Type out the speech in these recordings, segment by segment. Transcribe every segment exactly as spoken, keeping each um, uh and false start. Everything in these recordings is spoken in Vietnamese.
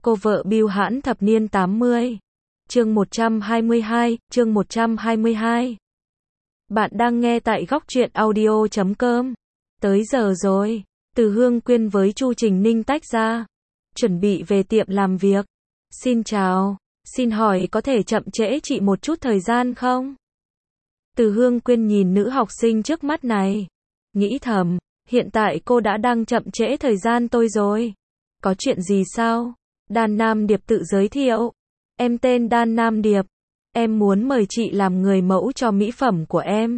Cô vợ bưu hãn thập niên tám mươi. Chương một trăm hai mươi hai, chương một trăm hai mươi hai. Bạn đang nghe tại góc truyện audio chấm com. Tới giờ rồi. Từ Hương Quyên với Chu Trình Ninh tách ra. Chuẩn bị về tiệm làm việc. Xin chào. Xin hỏi có thể chậm trễ chị một chút thời gian không? Từ Hương Quyên nhìn nữ học sinh trước mắt này. Nghĩ thầm, hiện tại cô đã đang chậm trễ thời gian tôi rồi. Có chuyện gì sao? Đan Nam Điệp tự giới thiệu. Em tên Đan Nam Điệp. Em muốn mời chị làm người mẫu cho mỹ phẩm của em.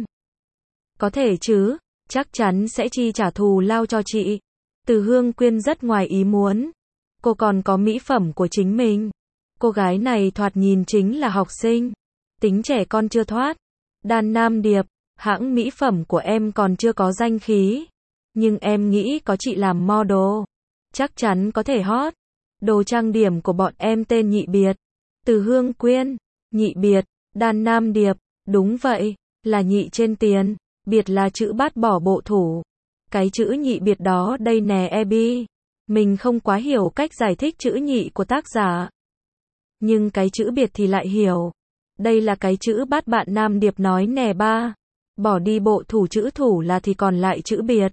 Có thể chứ, chắc chắn sẽ chi trả thù lao cho chị. Từ Hương Quyên rất ngoài ý muốn. Cô còn có mỹ phẩm của chính mình. Cô gái này thoạt nhìn chính là học sinh. Tính trẻ con chưa thoát. Đan Nam Điệp, hãng mỹ phẩm của em còn chưa có danh khí. Nhưng em nghĩ có chị làm model. Chắc chắn có thể hot. Đồ trang điểm của bọn em tên Nhị Biệt. Từ Hương Quyên, Nhị Biệt, Đan Nam Điệp, đúng vậy, là nhị trên tiền, biệt là chữ bát bỏ bộ thủ. Cái chữ nhị biệt đó đây nè Ebi. Mình không quá hiểu cách giải thích chữ nhị của tác giả. Nhưng cái chữ biệt thì lại hiểu. Đây là cái chữ bát bạn Nam Điệp nói nè ba. Bỏ đi bộ thủ chữ thủ là thì còn lại chữ biệt.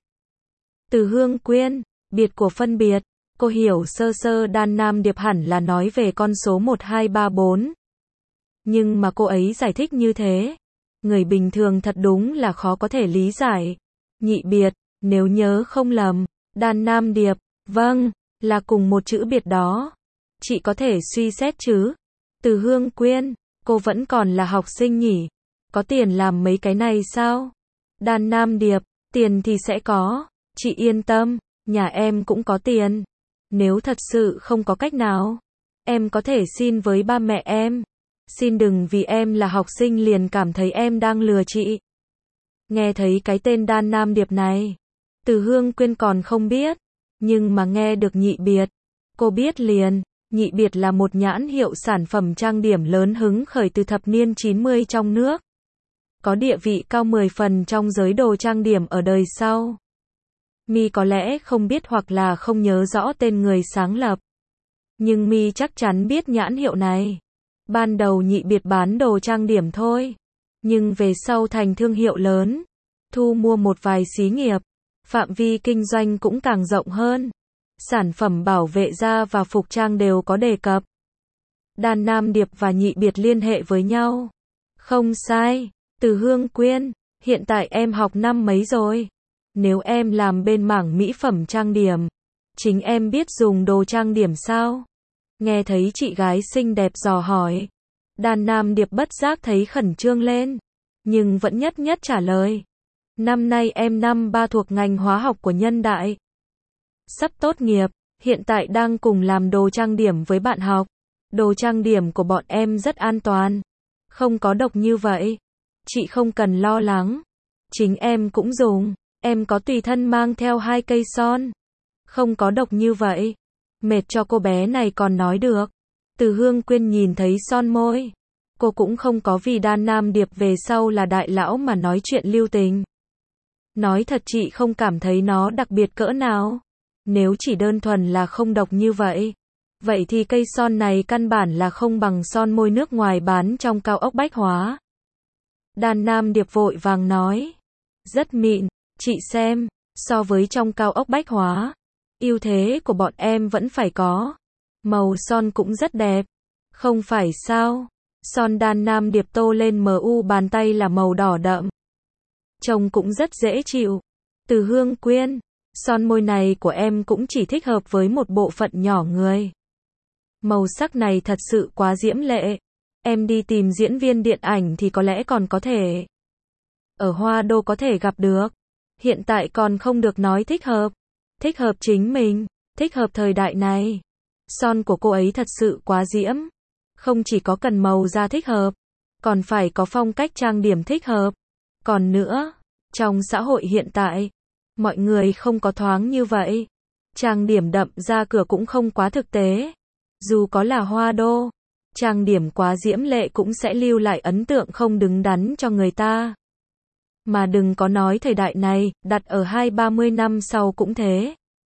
Từ Hương Quyên, biệt của phân biệt. Cô hiểu sơ sơ Đan Nam Điệp hẳn là nói về con số một hai ba bốn. Nhưng mà cô ấy giải thích như thế. Người bình thường thật đúng là khó có thể lý giải. Nhị biệt, nếu nhớ không lầm. Đan Nam Điệp, vâng, là cùng một chữ biệt đó. Chị có thể suy xét chứ. Từ Hương Quyên, cô vẫn còn là học sinh nhỉ. Có tiền làm mấy cái này sao? Đan Nam Điệp, tiền thì sẽ có. Chị yên tâm, nhà em cũng có tiền. Nếu thật sự không có cách nào, em có thể xin với ba mẹ em. Xin đừng vì em là học sinh liền cảm thấy em đang lừa chị. Nghe thấy cái tên Đan Nam Điệp này, Từ Hương Quyên còn không biết, nhưng mà nghe được Nhị Biệt, cô biết liền. Nhị Biệt là một nhãn hiệu sản phẩm trang điểm lớn hứng khởi từ thập niên chín mươi trong nước. Có địa vị cao mười phần trong giới đồ trang điểm ở đời sau. Mi có lẽ không biết hoặc là không nhớ rõ tên người sáng lập. Nhưng Mi chắc chắn biết nhãn hiệu này. Ban đầu Nhị Biệt bán đồ trang điểm thôi. Nhưng về sau thành thương hiệu lớn. Thu mua một vài xí nghiệp. Phạm vi kinh doanh cũng càng rộng hơn. Sản phẩm bảo vệ da và phục trang đều có đề cập. Đan Nam Điệp và Nhị Biệt liên hệ với nhau. Không sai. Từ Hương Quyên, hiện tại em học năm mấy rồi? Nếu em làm bên mảng mỹ phẩm trang điểm, chính em biết dùng đồ trang điểm sao? Nghe thấy chị gái xinh đẹp dò hỏi, Đan Nam Điệp bất giác thấy khẩn trương lên, nhưng vẫn nhất nhất trả lời. Năm nay em năm ba thuộc ngành hóa học của Nhân Đại. Sắp tốt nghiệp, hiện tại đang cùng làm đồ trang điểm với bạn học. Đồ trang điểm của bọn em rất an toàn, không có độc như vậy. Chị không cần lo lắng, chính em cũng dùng. Em có tùy thân mang theo hai cây son. Không có độc như vậy. Mệt cho cô bé này còn nói được. Từ Hương Quyên nhìn thấy son môi. Cô cũng không có vì Đan Nam Điệp về sau là đại lão mà nói chuyện lưu tình. Nói thật chị không cảm thấy nó đặc biệt cỡ nào. Nếu chỉ đơn thuần là không độc như vậy. Vậy thì cây son này căn bản là không bằng son môi nước ngoài bán trong cao ốc bách hóa. Đan Nam Điệp vội vàng nói. Rất mịn. Chị xem, so với trong cao ốc bách hóa, ưu thế của bọn em vẫn phải có. Màu son cũng rất đẹp. Không phải sao? Son Đan Nam Điệp tô lên mu bàn tay là màu đỏ đậm. Trông cũng rất dễ chịu. Từ Hương Quyên, son môi này của em cũng chỉ thích hợp với một bộ phận nhỏ người. Màu sắc này thật sự quá diễm lệ. Em đi tìm diễn viên điện ảnh thì có lẽ còn có thể. Ở Hoa Đô có thể gặp được. Hiện tại còn không được nói thích hợp. Thích hợp chính mình, thích hợp thời đại này. Son của cô ấy thật sự quá diễm. Không chỉ có cần màu da thích hợp, còn phải có phong cách trang điểm thích hợp. Còn nữa, trong xã hội hiện tại, mọi người không có thoáng như vậy. Trang điểm đậm ra cửa cũng không quá thực tế. Dù có là Hoa Đô, trang điểm quá diễm lệ cũng sẽ lưu lại ấn tượng không đứng đắn cho người ta. Mà đừng có nói thời đại này, đặt ở hai ba mươi năm sau cũng thế.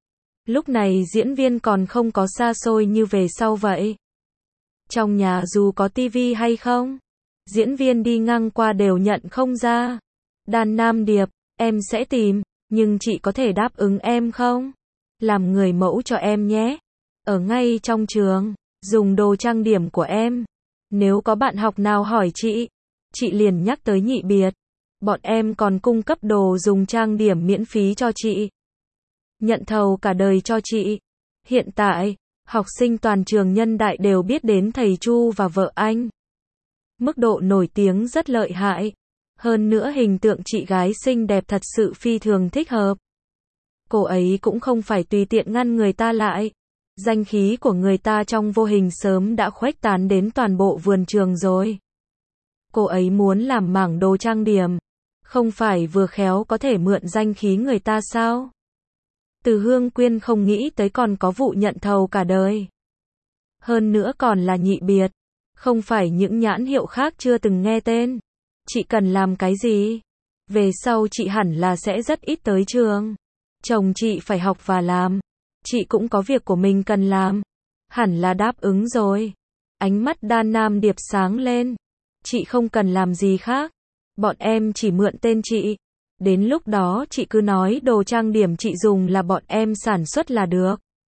Lúc này diễn viên còn không có xa xôi như về sau vậy. Trong nhà dù có tivi hay không, diễn viên đi ngang qua đều nhận không ra. Đan Nam Điệp, em sẽ tìm, nhưng chị có thể đáp ứng em không? Làm người mẫu cho em nhé. Ở ngay trong trường, dùng đồ trang điểm của em. Nếu có bạn học nào hỏi chị, chị liền nhắc tới Nhị Biệt. Bọn em còn cung cấp đồ dùng trang điểm miễn phí cho chị. Nhận thầu cả đời cho chị. Hiện tại, học sinh toàn trường Nhân Đại đều biết đến thầy Chu và vợ anh. Mức độ nổi tiếng rất lợi hại. Hơn nữa hình tượng chị gái xinh đẹp thật sự phi thường thích hợp. Cô ấy cũng không phải tùy tiện ngăn người ta lại. Danh khí của người ta trong vô hình sớm đã khuếch tán đến toàn bộ vườn trường rồi. Cô ấy muốn làm mảng đồ trang điểm. Không phải vừa khéo có thể mượn danh khí người ta sao? Từ Hương Quyên không nghĩ tới còn có vụ nhận thầu cả đời. Hơn nữa còn là Nhị Biệt. Không phải những nhãn hiệu khác chưa từng nghe tên. Chị cần làm cái gì? Về sau chị hẳn là sẽ rất ít tới trường. Chồng chị phải học và làm. Chị cũng có việc của mình cần làm. Hẳn là đáp ứng rồi. Ánh mắt Đan Nam Điệp sáng lên. Chị không cần làm gì khác. Bọn em chỉ mượn tên chị. Đến lúc đó chị cứ nói đồ trang điểm chị dùng là bọn em sản xuất là được.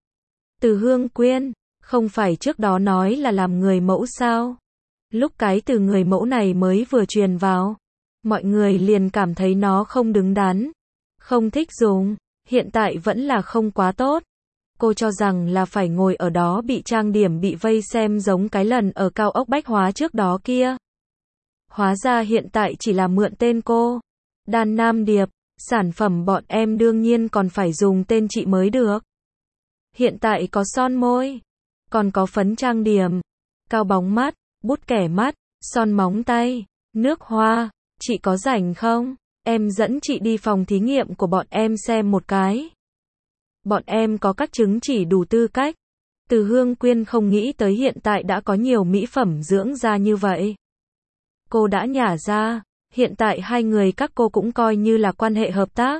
Từ Hương Quyên, không phải trước đó nói là làm người mẫu sao? Lúc cái từ người mẫu này mới vừa truyền vào, mọi người liền cảm thấy nó không đứng đắn, không thích dùng, hiện tại vẫn là không quá tốt. Cô cho rằng là phải ngồi ở đó bị trang điểm bị vây xem giống cái lần ở cao ốc Bách Hóa trước đó kia. Hóa ra hiện tại chỉ là mượn tên cô. Đan Nam Điệp, sản phẩm bọn em đương nhiên còn phải dùng tên chị mới được. Hiện tại có son môi, còn có phấn trang điểm, cao bóng mắt, bút kẻ mắt, son móng tay, nước hoa, chị có rảnh không? Em dẫn chị đi phòng thí nghiệm của bọn em xem một cái. Bọn em có các chứng chỉ đủ tư cách. Từ Hương Quyên không nghĩ tới hiện tại đã có nhiều mỹ phẩm dưỡng da như vậy. Cô đã nhả ra, hiện tại hai người các cô cũng coi như là quan hệ hợp tác.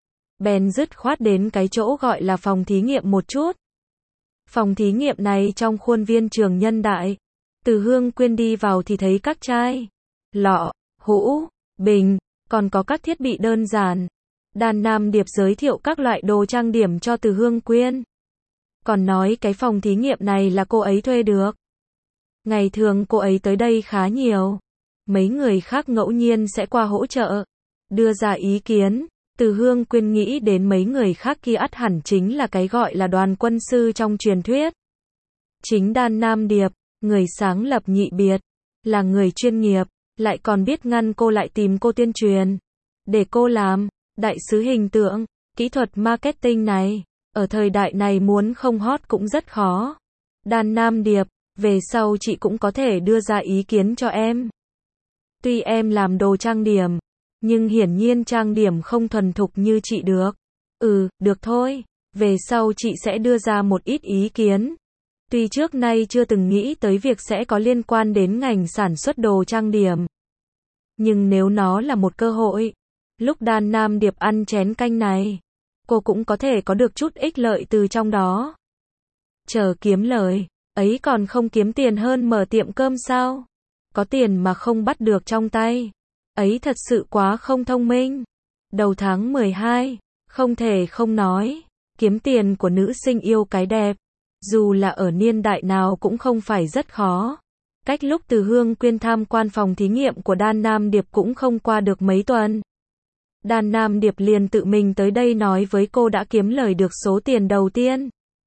Bèn dứt khoát đến cái chỗ gọi là phòng thí nghiệm một chút. Phòng thí nghiệm này trong khuôn viên trường Nhân Đại. Từ Hương Quyên đi vào thì thấy các chai, lọ, hũ, bình, còn có các thiết bị đơn giản. Đan Nam Điệp giới thiệu các loại đồ trang điểm cho Từ Hương Quyên. Còn nói cái phòng thí nghiệm này là cô ấy thuê được. Ngày thường cô ấy tới đây khá nhiều. Mấy người khác ngẫu nhiên sẽ qua hỗ trợ, đưa ra ý kiến. Từ Hương Quyên nghĩ đến mấy người khác kia ắt hẳn chính là cái gọi là đoàn quân sư trong truyền thuyết. Chính Đan Nam Điệp, người sáng lập Nhị Biệt, là người chuyên nghiệp, lại còn biết ngăn cô lại tìm cô tuyên truyền. Để cô làm, đại sứ hình tượng, kỹ thuật marketing này, ở thời đại này muốn không hot cũng rất khó. Đan Nam Điệp, về sau chị cũng có thể đưa ra ý kiến cho em. Tuy em làm đồ trang điểm, nhưng hiển nhiên trang điểm không thuần thục như chị được. Ừ, được thôi, về sau chị sẽ đưa ra một ít ý kiến. Tuy trước nay chưa từng nghĩ tới việc sẽ có liên quan đến ngành sản xuất đồ trang điểm. Nhưng nếu nó là một cơ hội, lúc Đan Nam Điệp ăn chén canh này, cô cũng có thể có được chút ích lợi từ trong đó. Chờ kiếm lời, ấy còn không kiếm tiền hơn mở tiệm cơm sao? Có tiền mà không bắt được trong tay, ấy thật sự quá không thông minh. Đầu tháng mười hai, không thể không nói, kiếm tiền của nữ sinh yêu cái đẹp, dù là ở niên đại nào cũng không phải rất khó. Cách lúc Từ Hương Quyên tham quan phòng thí nghiệm của Đan Nam Điệp cũng không qua được mấy tuần. Đan Nam Điệp liền tự mình tới đây nói với cô đã kiếm lời được số tiền đầu tiên.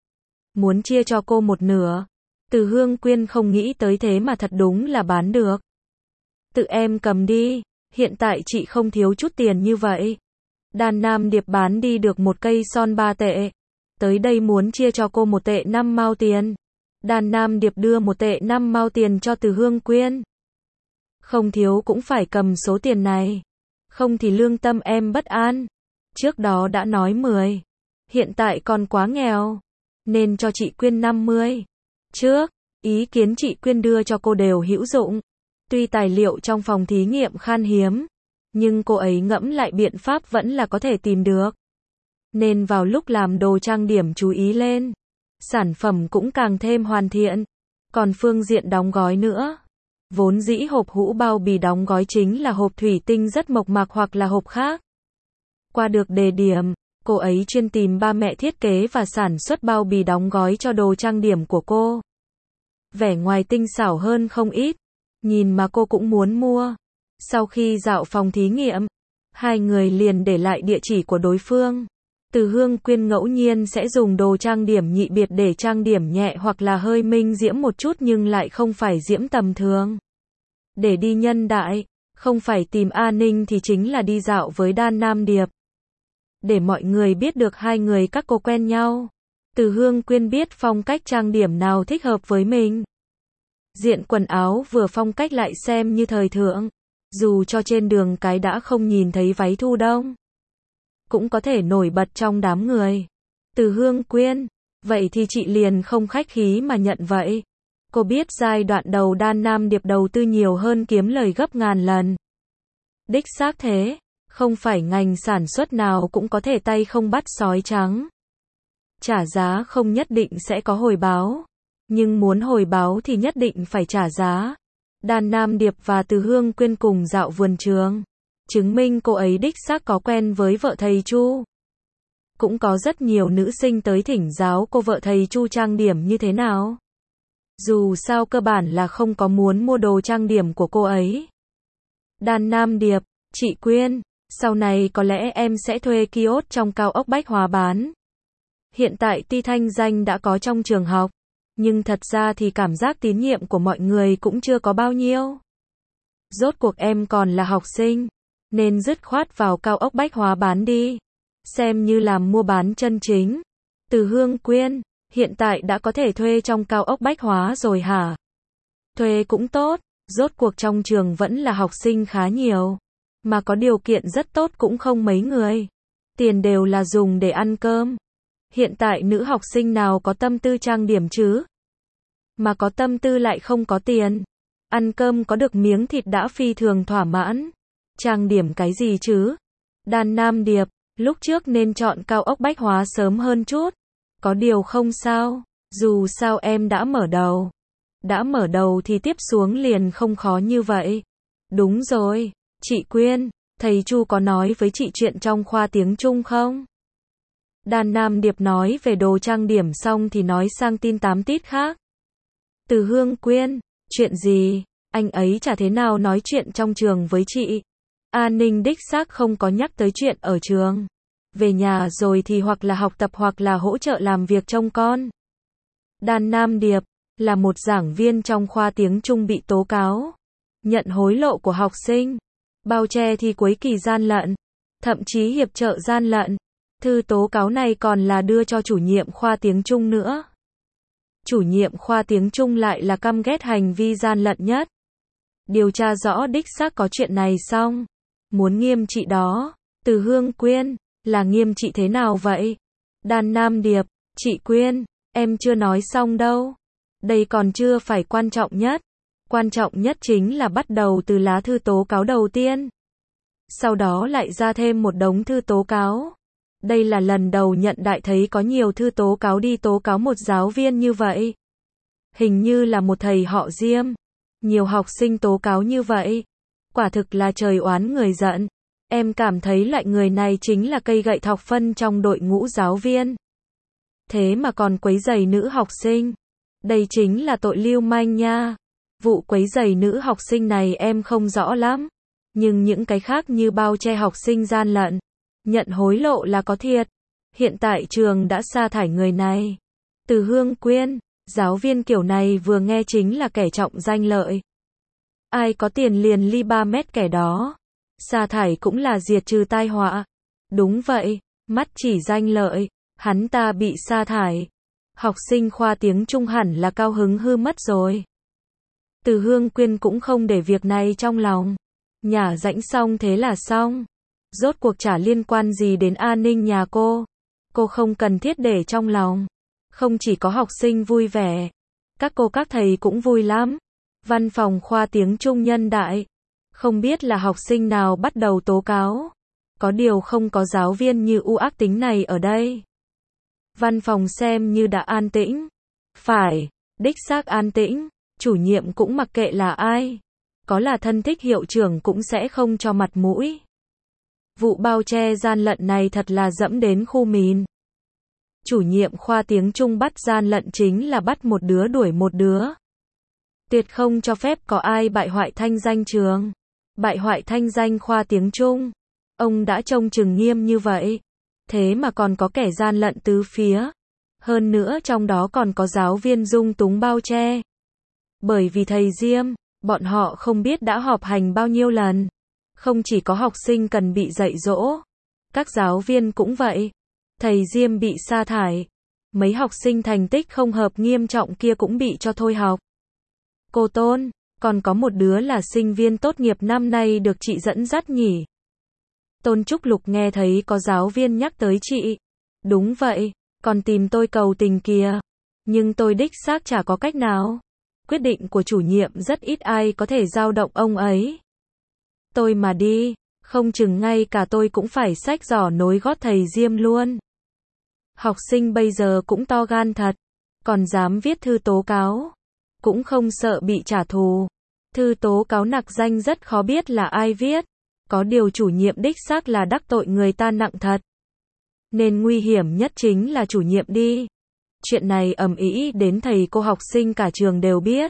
Muốn chia cho cô một nửa. Từ Hương Quyên không nghĩ tới thế mà thật đúng là bán được. Tự em cầm đi, hiện tại chị không thiếu chút tiền như vậy. Đan Nam Điệp bán đi được một cây son ba tệ. Tới đây muốn chia cho cô một tệ năm mao tiền. Đan Nam Điệp đưa một tệ năm mao tiền cho Từ Hương Quyên. Không thiếu cũng phải cầm số tiền này. Không thì lương tâm em bất an. Trước đó đã nói mười. Hiện tại còn quá nghèo. Nên cho chị Quyên năm mươi. Trước, ý kiến chị Quyên đưa cho cô đều hữu dụng. Tuy tài liệu trong phòng thí nghiệm khan hiếm, nhưng cô ấy ngẫm lại biện pháp vẫn là có thể tìm được. nên vào lúc làm đồ trang điểm chú ý lên. Sản phẩm cũng càng thêm hoàn thiện. Còn phương diện đóng gói nữa. Vốn dĩ hộp hũ bao bì đóng gói chính là hộp thủy tinh rất mộc mạc hoặc là hộp khác. Qua được đề điểm, cô ấy chuyên tìm ba mẹ thiết kế và sản xuất bao bì đóng gói cho đồ trang điểm của cô. Vẻ ngoài tinh xảo hơn không ít, nhìn mà cô cũng muốn mua. Sau khi dạo phòng thí nghiệm, hai người liền để lại địa chỉ của đối phương. Từ Hương Quyên ngẫu nhiên sẽ dùng đồ trang điểm nhị biệt để trang điểm nhẹ hoặc là hơi minh diễm một chút nhưng lại không phải diễm tầm thường. Để đi nhân đại, không phải tìm A Ninh thì chính là đi dạo với Đan Nam Điệp. Để mọi người biết được hai người các cô quen nhau. Từ Hương Quyên biết phong cách trang điểm nào thích hợp với mình. Diện quần áo vừa phong cách lại xem như thời thượng. Dù cho trên đường cái đã không nhìn thấy váy thu đông, cũng có thể nổi bật trong đám người. Từ Hương Quyên, vậy thì chị liền không khách khí mà nhận vậy. Cô biết giai đoạn đầu Đan Nam Điệp đầu tư nhiều hơn kiếm lời gấp ngàn lần. Đích xác thế, không phải ngành sản xuất nào cũng có thể tay không bắt sói trắng. Trả giá không nhất định sẽ có hồi báo, nhưng muốn hồi báo thì nhất định phải trả giá. Đan Nam Điệp và Từ Hương Quyên cùng dạo vườn trường, chứng minh cô ấy đích xác có quen với vợ thầy Chu. Cũng có rất nhiều nữ sinh tới thỉnh giáo cô vợ thầy Chu trang điểm như thế nào. Dù sao cơ bản là không có muốn mua đồ trang điểm của cô ấy. Đan Nam Điệp, chị Quyên, sau này có lẽ em sẽ thuê kiosk trong cao ốc Bách Hóa bán. Hiện tại tuy thanh danh đã có trong trường học, nhưng thật ra thì cảm giác tín nhiệm của mọi người cũng chưa có bao nhiêu. Rốt cuộc em còn là học sinh, nên dứt khoát vào cao ốc Bách Hóa bán đi. Xem như làm mua bán chân chính. Từ Hương Quyên, hiện tại đã có thể thuê trong cao ốc Bách Hóa rồi hả? Thuê cũng tốt, rốt cuộc trong trường vẫn là học sinh khá nhiều. Mà có điều kiện rất tốt cũng không mấy người. Tiền đều là dùng để ăn cơm. Hiện tại nữ học sinh nào có tâm tư trang điểm chứ? Mà có tâm tư lại không có tiền. Ăn cơm có được miếng thịt đã phi thường thỏa mãn. Trang điểm cái gì chứ? Đan Nam Điệp, lúc trước nên chọn cao ốc Bách Hóa sớm hơn chút. Có điều không sao, dù sao em đã mở đầu. Đã mở đầu thì tiếp xuống liền không khó như vậy. Đúng rồi, chị Quyên, thầy Chu có nói với chị chuyện trong khoa tiếng Trung không? Đan Nam Điệp nói về đồ trang điểm xong thì nói sang tin tám tít khác. Từ Hương Quyên, chuyện gì? Anh ấy chả thế nào nói chuyện trong trường với chị. An Ninh đích xác không có nhắc tới chuyện ở trường. Về nhà rồi thì hoặc là học tập hoặc là hỗ trợ làm việc trông con. Đan Nam Điệp, là một giảng viên trong khoa tiếng Trung bị tố cáo. Nhận hối lộ của học sinh. Bao che thi cuối kỳ gian lận. Thậm chí hiệp trợ gian lận. Thư tố cáo này còn là đưa cho chủ nhiệm khoa tiếng Trung nữa. Chủ nhiệm khoa tiếng Trung lại là căm ghét hành vi gian lận nhất. Điều tra rõ đích xác có chuyện này xong. Muốn nghiêm trị đó. Từ Hương Quyên, là nghiêm trị thế nào vậy? Đan Nam Điệp, chị Quyên, em chưa nói xong đâu. Đây còn chưa phải quan trọng nhất. Quan trọng nhất chính là bắt đầu từ lá thư tố cáo đầu tiên. Sau đó lại ra thêm một đống thư tố cáo. Đây là lần đầu nhận đại thấy có nhiều thư tố cáo đi tố cáo một giáo viên như vậy. Hình như là một thầy họ Diêm. Nhiều học sinh tố cáo như vậy. Quả thực là trời oán người giận. Em cảm thấy loại người này chính là cây gậy thọc phân trong đội ngũ giáo viên. Thế mà còn quấy rầy nữ học sinh. Đây chính là tội lưu manh nha. Vụ quấy rầy nữ học sinh này em không rõ lắm. Nhưng những cái khác như bao che học sinh gian lận, nhận hối lộ là có thiệt. Hiện tại trường đã sa thải người này. Từ Hương Quyên, giáo viên kiểu này vừa nghe chính là kẻ trọng danh lợi. Ai có tiền liền ly ba mét kẻ đó. Sa thải cũng là diệt trừ tai họa. Đúng vậy, mắt chỉ danh lợi, hắn ta bị sa thải. Học sinh khoa tiếng Trung hẳn là cao hứng hư mất rồi. Từ Hương Quyên cũng không để việc này trong lòng. Nhả rãnh xong thế là xong. Rốt cuộc chả liên quan gì đến an ninh nhà cô. Cô không cần thiết để trong lòng. Không chỉ có học sinh vui vẻ. Các cô các thầy cũng vui lắm. Văn phòng khoa tiếng Trung nhân đại. Không biết là học sinh nào bắt đầu tố cáo. Có điều không có giáo viên như u ác tính này ở đây. Văn phòng xem như đã an tĩnh. Phải, đích xác an tĩnh, chủ nhiệm cũng mặc kệ là ai. Có là thân thích hiệu trưởng cũng sẽ không cho mặt mũi. Vụ bao che gian lận này thật là dẫm đến khu mìn. Chủ nhiệm khoa tiếng Trung bắt gian lận chính là bắt một đứa đuổi một đứa. Tuyệt không cho phép có ai bại hoại thanh danh trường, bại hoại thanh danh khoa tiếng Trung. Ông đã trông chừng nghiêm như vậy, thế mà còn có kẻ gian lận tứ phía. Hơn nữa trong đó còn có giáo viên dung túng bao che. Bởi vì thầy Diêm, bọn họ không biết đã họp hành bao nhiêu lần. Không chỉ có học sinh cần bị dạy dỗ, các giáo viên cũng vậy. Thầy Diêm bị sa thải, mấy học sinh thành tích không hợp nghiêm trọng kia cũng bị cho thôi học. Cô Tôn, còn có một đứa là sinh viên tốt nghiệp năm nay được chị dẫn dắt nhỉ? Tôn Trúc Lục nghe thấy có giáo viên nhắc tới chị. Đúng vậy, còn tìm tôi cầu tình kìa. Nhưng tôi đích xác chả có cách nào. Quyết định của chủ nhiệm rất ít ai có thể dao động ông ấy. Tôi mà đi, không chừng ngay cả tôi cũng phải xách giỏ nối gót thầy Diêm luôn. Học sinh bây giờ cũng to gan thật, còn dám viết thư tố cáo. Cũng không sợ bị trả thù. Thư tố cáo nặc danh rất khó biết là ai viết. Có điều chủ nhiệm đích xác là đắc tội người ta nặng thật. Nên nguy hiểm nhất chính là chủ nhiệm đi. Chuyện này ầm ĩ đến thầy cô học sinh cả trường đều biết.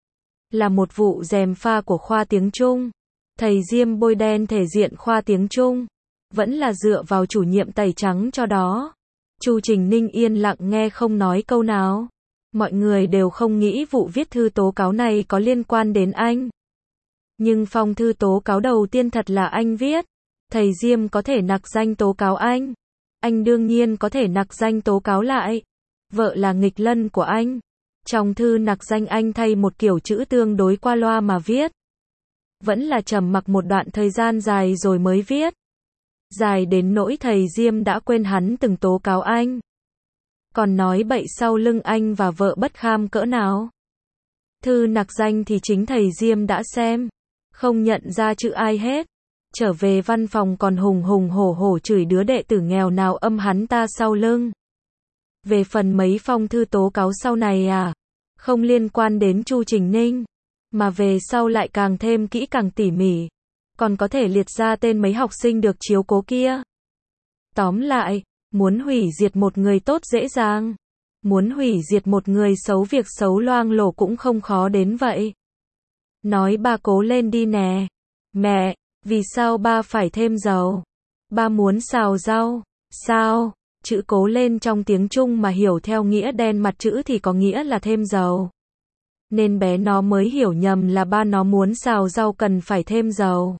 Là một vụ gièm pha của khoa tiếng Trung. Thầy Diêm bôi đen thể diện khoa tiếng Trung. Vẫn là dựa vào chủ nhiệm tẩy trắng cho đó. Chu Trình Ninh yên lặng nghe không nói câu nào. Mọi người đều không nghĩ vụ viết thư tố cáo này có liên quan đến anh. Nhưng phong thư tố cáo đầu tiên thật là anh viết. Thầy Diêm có thể nặc danh tố cáo anh. Anh đương nhiên có thể nặc danh tố cáo lại. Vợ là nghịch lân của anh. Trong thư nặc danh anh thay một kiểu chữ tương đối qua loa mà viết. Vẫn là trầm mặc một đoạn thời gian dài rồi mới viết. Dài đến nỗi thầy Diêm đã quên hắn từng tố cáo anh. Còn nói bậy sau lưng anh và vợ bất kham cỡ nào. Thư nặc danh thì chính thầy Diêm đã xem. Không nhận ra chữ ai hết. Trở về văn phòng còn hùng hùng hổ hổ chửi đứa đệ tử nghèo nào âm hắn ta sau lưng. Về phần mấy phong thư tố cáo sau này à, không liên quan đến Chu Trình Ninh, mà về sau lại càng thêm kỹ càng tỉ mỉ, còn có thể liệt ra tên mấy học sinh được chiếu cố kia. Tóm lại, muốn hủy diệt một người tốt dễ dàng, muốn hủy diệt một người xấu việc xấu loang lổ cũng không khó đến vậy. Nói ba cố lên đi nè. Mẹ, vì sao ba phải thêm dầu? Ba muốn xào rau. Sao? Chữ cố lên trong tiếng Trung mà hiểu theo nghĩa đen mặt chữ thì có nghĩa là thêm dầu. Nên bé nó mới hiểu nhầm là ba nó muốn xào rau cần phải thêm dầu.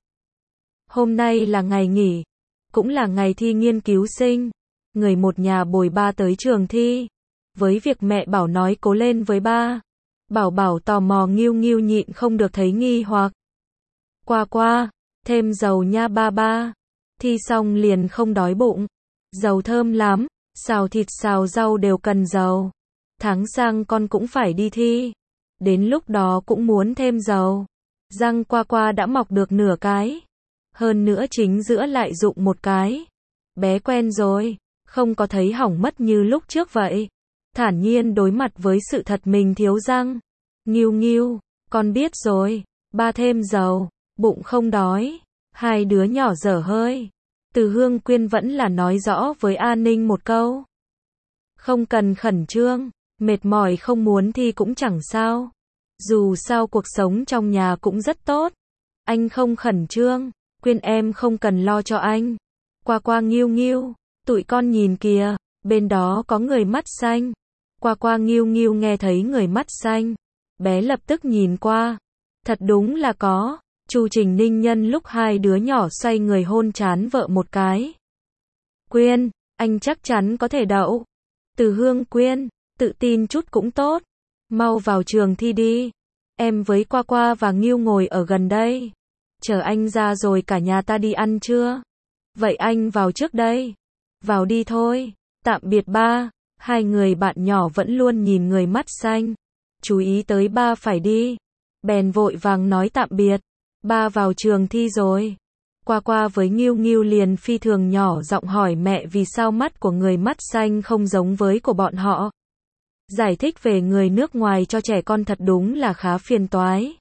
Hôm nay là ngày nghỉ, cũng là ngày thi nghiên cứu sinh. Người một nhà bồi ba tới trường thi. Với việc mẹ Bảo nói cố lên với ba, Bảo Bảo tò mò nghiêu nghiêu nhịn không được thấy nghi hoặc. Qua qua, thêm dầu nha ba ba. Thi xong liền không đói bụng. Dầu thơm lắm, xào thịt xào rau đều cần dầu. Tháng sang con cũng phải đi thi. Đến lúc đó cũng muốn thêm dầu. Răng qua qua đã mọc được nửa cái. Hơn nữa chính giữa lại rụng một cái. Bé quen rồi, không có thấy hỏng mất như lúc trước vậy. Thản nhiên đối mặt với sự thật mình thiếu răng. Nghiêu nghiêu, con biết rồi, ba thêm dầu, bụng không đói. Hai đứa nhỏ dở hơi. Từ Hương Quyên vẫn là nói rõ với An Ninh một câu. Không cần khẩn trương, mệt mỏi không muốn thi cũng chẳng sao. Dù sao cuộc sống trong nhà cũng rất tốt. Anh không khẩn trương, Quyên em không cần lo cho anh. Qua qua nghiêu nghiêu, tụi con nhìn kìa, bên đó có người mắt xanh. Qua qua nghiêu nghiêu nghe thấy người mắt xanh. Bé lập tức nhìn qua. Thật đúng là có. Chu Trình Ninh nhân lúc hai đứa nhỏ xoay người hôn trán vợ một cái. Quyên, anh chắc chắn có thể đậu. Từ Hương Quyên, tự tin chút cũng tốt. Mau vào trường thi đi. Em với Qua Qua và Nghiêu ngồi ở gần đây. Chờ anh ra rồi cả nhà ta đi ăn trưa. Vậy anh vào trước đây. Vào đi thôi. Tạm biệt ba. Hai người bạn nhỏ vẫn luôn nhìn người mắt xanh. Chú ý tới ba phải đi. Bèn vội vàng nói tạm biệt. Ba vào trường thi rồi. Qua Qua với Nghiêu Nghiêu liền phi thường nhỏ giọng hỏi mẹ vì sao mắt của người mắt xanh không giống với của bọn họ. Giải thích về người nước ngoài cho trẻ con thật đúng là khá phiền toái.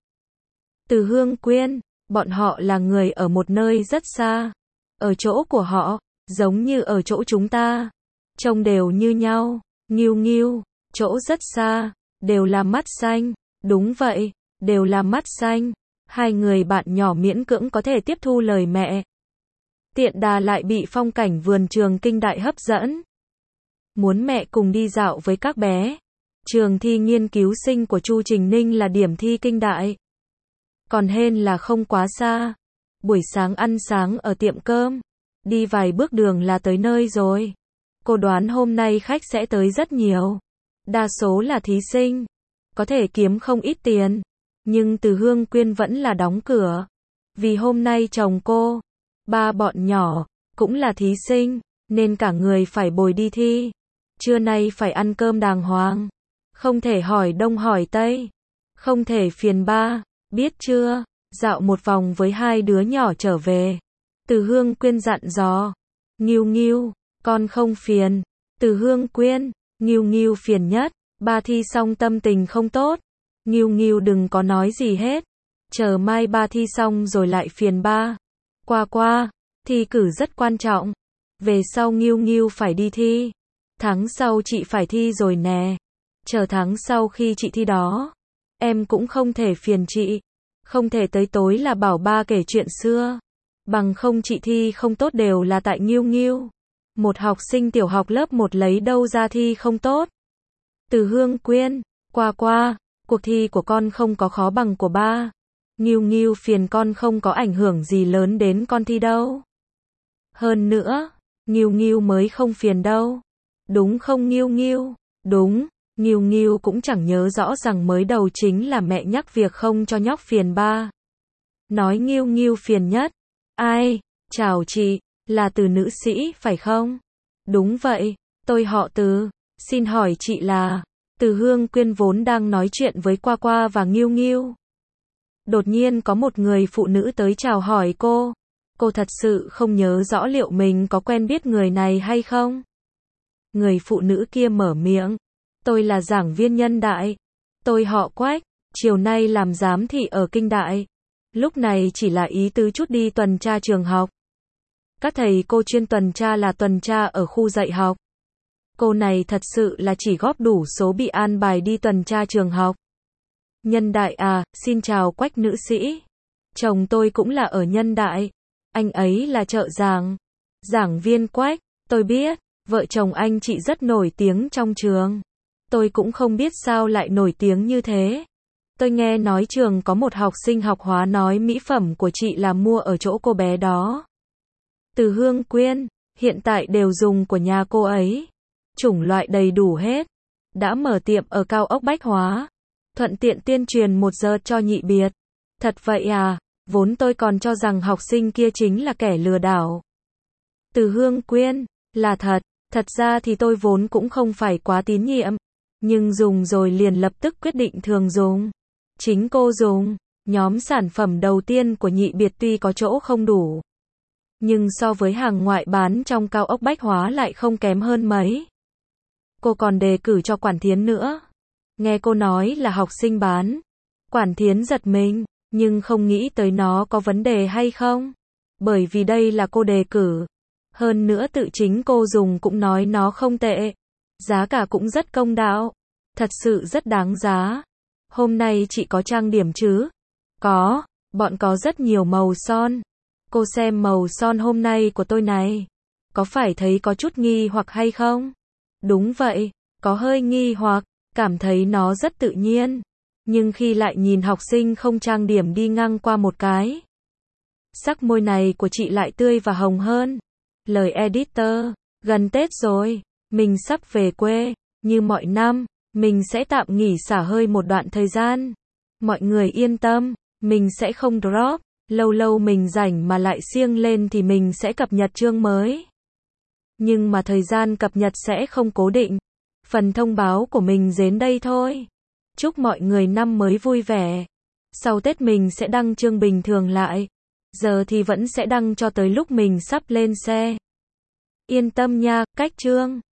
Từ Hương Quyên, bọn họ là người ở một nơi rất xa. Ở chỗ của họ, giống như ở chỗ chúng ta. Trông đều như nhau. Nghiêu Nghiêu, chỗ rất xa, đều là mắt xanh. Đúng vậy, đều là mắt xanh. Hai người bạn nhỏ miễn cưỡng có thể tiếp thu lời mẹ. Tiện đà lại bị phong cảnh vườn trường kinh đại hấp dẫn. Muốn mẹ cùng đi dạo với các bé. Trường thi nghiên cứu sinh của Chu Trình Ninh là điểm thi kinh đại. Còn hên là không quá xa. Buổi sáng ăn sáng ở tiệm cơm. Đi vài bước đường là tới nơi rồi. Cô đoán hôm nay khách sẽ tới rất nhiều. Đa số là thí sinh. Có thể kiếm không ít tiền. Nhưng Từ Hương Quyên vẫn là đóng cửa. Vì hôm nay chồng cô, ba bọn nhỏ, cũng là thí sinh, nên cả người phải bồi đi thi. Trưa nay phải ăn cơm đàng hoàng. Không thể hỏi đông hỏi tây. Không thể phiền ba, biết chưa? Dạo một vòng với hai đứa nhỏ trở về. Từ Hương Quyên dặn dò. Nghiêu Nghiêu, con không phiền. Từ Hương Quyên, Nghiêu Nghiêu phiền nhất. Ba thi xong tâm tình không tốt. Nghiêu Nghiêu đừng có nói gì hết. Chờ mai ba thi xong rồi lại phiền ba. Qua Qua, thi cử rất quan trọng. Về sau Nghiêu Nghiêu phải đi thi. Tháng sau chị phải thi rồi nè. Chờ tháng sau khi chị thi đó. Em cũng không thể phiền chị. Không thể tới tối là bảo ba kể chuyện xưa. Bằng không chị thi không tốt đều là tại Nghiêu Nghiêu. Một học sinh tiểu học lớp một lấy đâu ra thi không tốt. Từ Hương Quyên, Qua Qua, cuộc thi của con không có khó bằng của ba. Nghiêu Nghiêu phiền con không có ảnh hưởng gì lớn đến con thi đâu. Hơn nữa, Nghiêu Nghiêu mới không phiền đâu. Đúng không Nghiêu Nghiêu? Đúng, Nghiêu Nghiêu cũng chẳng nhớ rõ rằng mới đầu chính là mẹ nhắc việc không cho nhóc phiền ba. Nói Nghiêu Nghiêu phiền nhất. Ai? Chào chị, là Từ nữ sĩ phải không? Đúng vậy, tôi họ Từ, xin hỏi chị là... Từ Hương Quyên vốn đang nói chuyện với Qua Qua và Nghiêu Nghiêu. Đột nhiên có một người phụ nữ tới chào hỏi cô. Cô thật sự không nhớ rõ liệu mình có quen biết người này hay không. Người phụ nữ kia mở miệng. Tôi là giảng viên Nhân Đại. Tôi họ Quách, chiều nay làm giám thị ở Kinh Đại. Lúc này chỉ là ý tứ chút đi tuần tra trường học. Các thầy cô chuyên tuần tra là tuần tra ở khu dạy học. Cô này thật sự là chỉ góp đủ số bị an bài đi tuần tra trường học. Nhân Đại à, xin chào Quách nữ sĩ. Chồng tôi cũng là ở Nhân Đại. Anh ấy là trợ giảng. Giảng viên Quách, tôi biết, vợ chồng anh chị rất nổi tiếng trong trường. Tôi cũng không biết sao lại nổi tiếng như thế. Tôi nghe nói trường có một học sinh học hóa nói mỹ phẩm của chị là mua ở chỗ cô bé đó. Từ Hương Quyên, hiện tại đều dùng của nhà cô ấy. Chủng loại đầy đủ hết. Đã mở tiệm ở cao ốc Bách Hóa. Thuận tiện tuyên truyền một giờ cho nhị biệt. Thật vậy à, vốn tôi còn cho rằng học sinh kia chính là kẻ lừa đảo. Từ Hương Quyên, là thật, thật ra thì tôi vốn cũng không phải quá tín nhiệm. Nhưng dùng rồi liền lập tức quyết định thường dùng. Chính cô dùng, nhóm sản phẩm đầu tiên của nhị biệt tuy có chỗ không đủ. Nhưng so với hàng ngoại bán trong cao ốc Bách Hóa lại không kém hơn mấy. Cô còn đề cử cho Quản Thiến nữa. Nghe cô nói là học sinh bán. Quản Thiến giật mình, nhưng không nghĩ tới nó có vấn đề hay không. Bởi vì đây là cô đề cử. Hơn nữa tự chính cô dùng cũng nói nó không tệ. Giá cả cũng rất công đạo. Thật sự rất đáng giá. Hôm nay chị có trang điểm chứ? Có, bọn có rất nhiều màu son. Cô xem màu son hôm nay của tôi này. Có phải thấy có chút nghi hoặc hay không? Đúng vậy, có hơi nghi hoặc, cảm thấy nó rất tự nhiên. Nhưng khi lại nhìn học sinh không trang điểm đi ngang qua một cái. Sắc môi này của chị lại tươi và hồng hơn. Lời editor, gần Tết rồi, mình sắp về quê, như mọi năm, mình sẽ tạm nghỉ xả hơi một đoạn thời gian. Mọi người yên tâm, mình sẽ không drop, lâu lâu mình rảnh mà lại siêng lên thì mình sẽ cập nhật chương mới. Nhưng mà thời gian cập nhật sẽ không cố định. Phần thông báo của mình đến đây thôi. Chúc mọi người năm mới vui vẻ. Sau Tết mình sẽ đăng chương bình thường lại. Giờ thì vẫn sẽ đăng cho tới lúc mình sắp lên xe. Yên tâm nha, cách chương.